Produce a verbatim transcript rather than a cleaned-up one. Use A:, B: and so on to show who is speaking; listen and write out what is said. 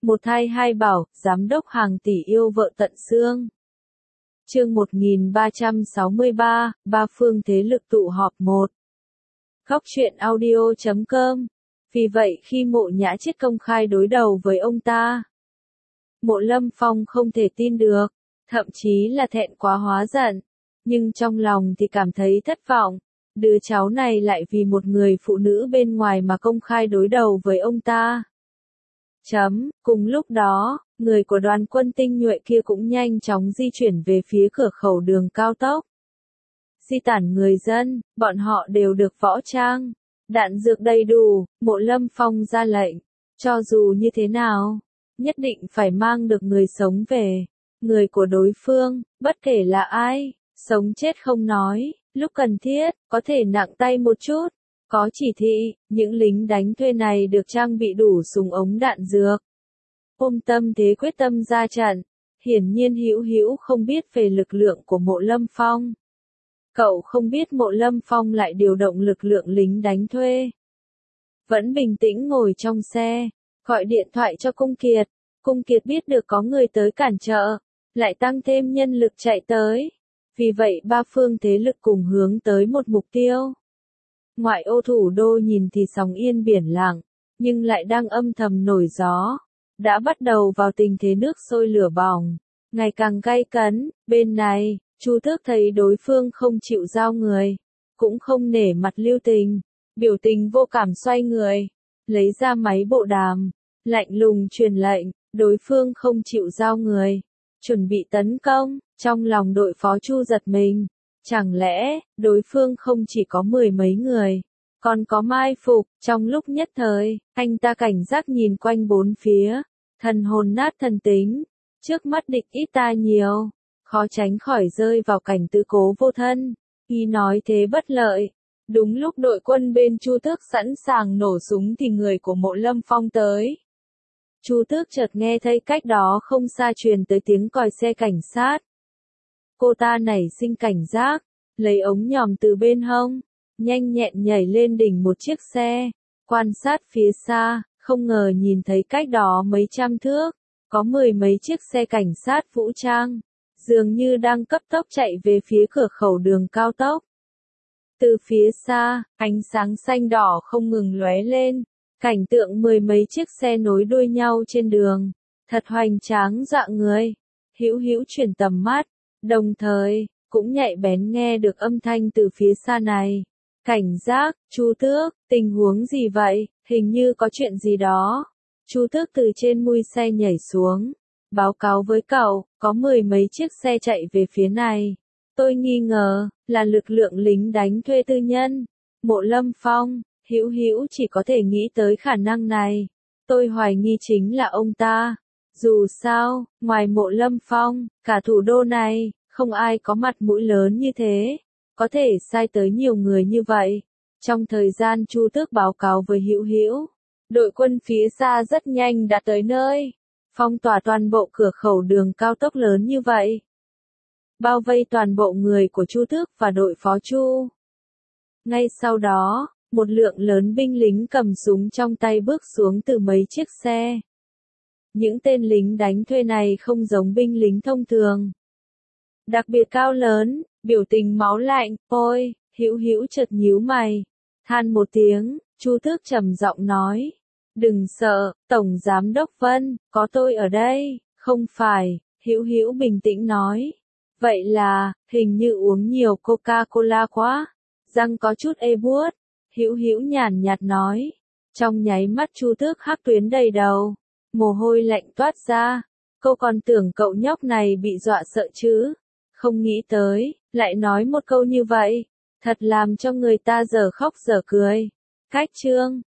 A: Một thai hai bảo, giám đốc hàng tỷ yêu vợ tận xương. Chương một nghìn ba trăm sáu mươi ba, ba phương thế lực tụ họp một. Góc truyện audio chấm com. Vì vậy khi Mộ Nhã Chết công khai đối đầu với ông ta, Mộ Lâm Phong không thể tin được, thậm chí là thẹn quá hóa giận, nhưng trong lòng thì cảm thấy thất vọng. Đứa cháu này lại vì một người phụ nữ bên ngoài mà công khai đối đầu với ông ta. Chấm, cùng lúc đó, người của đoàn quân tinh nhuệ kia cũng nhanh chóng di chuyển về phía cửa khẩu đường cao tốc. Di tản người dân, bọn họ đều được võ trang, đạn dược đầy đủ. Mộ Lâm Phong ra lệnh, cho dù như thế nào, nhất định phải mang được người sống về. Người của đối phương, bất kể là ai, sống chết không nói, lúc cần thiết, có thể nặng tay một chút. Có chỉ thị, những lính đánh thuê này được trang bị đủ súng ống đạn dược. Ôm tâm thế quyết tâm ra trận. Hiển nhiên Hữu Hữu không biết về lực lượng của Mộ Lâm Phong. Cậu không biết Mộ Lâm Phong lại điều động lực lượng lính đánh thuê. Vẫn bình tĩnh ngồi trong xe, gọi điện thoại cho Cung Kiệt. Cung Kiệt biết được có người tới cản trợ, lại tăng thêm nhân lực chạy tới. Vì vậy ba phương thế lực cùng hướng tới một mục tiêu. Ngoại ô thủ đô nhìn thì sóng yên biển lặng, nhưng lại đang âm thầm nổi gió. Đã bắt đầu vào tình thế nước sôi lửa bỏng, ngày càng gay cấn. Bên này, Chu Tước thấy đối phương không chịu giao người, cũng không nể mặt lưu tình, biểu tình vô cảm xoay người, lấy ra máy bộ đàm, lạnh lùng truyền lệnh, đối phương không chịu giao người, chuẩn bị tấn công. Trong lòng đội phó Chu giật mình. Chẳng lẽ, đối phương không chỉ có mười mấy người, còn có mai phục. Trong lúc nhất thời, anh ta cảnh giác nhìn quanh bốn phía, thần hồn nát thần tính, trước mắt địch ít ta nhiều, khó tránh khỏi rơi vào cảnh tứ cố vô thân. Y nói thế bất lợi. Đúng lúc đội quân bên Chu Tước sẵn sàng nổ súng thì người của Mộ Lâm Phong tới. Chu Tước chợt nghe thấy cách đó không xa truyền tới tiếng còi xe cảnh sát. Cô ta nảy sinh cảnh giác, lấy ống nhòm từ bên hông, nhanh nhẹn nhảy lên đỉnh một chiếc xe, quan sát phía xa, không ngờ nhìn thấy cách đó mấy trăm thước, có mười mấy chiếc xe cảnh sát vũ trang, dường như đang cấp tốc chạy về phía cửa khẩu đường cao tốc. Từ phía xa, ánh sáng xanh đỏ không ngừng lóe lên, cảnh tượng mười mấy chiếc xe nối đuôi nhau trên đường, thật hoành tráng dọa người. Hữu Hữu chuyển tầm mắt, đồng thời, cũng nhạy bén nghe được âm thanh từ phía xa này. Cảnh giác, Chu Tước, tình huống gì vậy, hình như có chuyện gì đó. Chu Tước từ trên mui xe nhảy xuống, báo cáo với cậu, có mười mấy chiếc xe chạy về phía này. Tôi nghi ngờ, là lực lượng lính đánh thuê tư nhân. Mộ Lâm Phong, Hữu Hữu chỉ có thể nghĩ tới khả năng này. Tôi hoài nghi chính là ông ta. Dù sao, ngoài Mộ Lâm Phong, cả thủ đô này, không ai có mặt mũi lớn như thế, có thể sai tới nhiều người như vậy. Trong thời gian Chu Tước báo cáo với Hữu Hữu, đội quân phía xa rất nhanh đã tới nơi, phong tỏa toàn bộ cửa khẩu đường cao tốc lớn như vậy, bao vây toàn bộ người của Chu Tước và đội phó Chu. Ngay sau đó, một lượng lớn binh lính cầm súng trong tay bước xuống từ mấy chiếc xe. Những tên lính đánh thuê này không giống binh lính thông thường. Đặc biệt cao lớn, biểu tình máu lạnh. Ôi, Hữu Hữu chợt nhíu mày, than một tiếng. Chu Tước trầm giọng nói, đừng sợ, Tổng Giám đốc Vân, có tôi ở đây. Không phải, Hữu Hữu bình tĩnh nói. Vậy là, hình như uống nhiều Coca-Cola quá, răng có chút ê buốt. Hữu Hữu nhàn nhạt nói. Trong nháy mắt Chu Tước hắc tuyến đầy đầu, mồ hôi lạnh toát ra. Cô còn tưởng cậu nhóc này bị dọa sợ chứ, không nghĩ tới, lại nói một câu như vậy, thật làm cho người ta giờ khóc giờ cười. Cách chương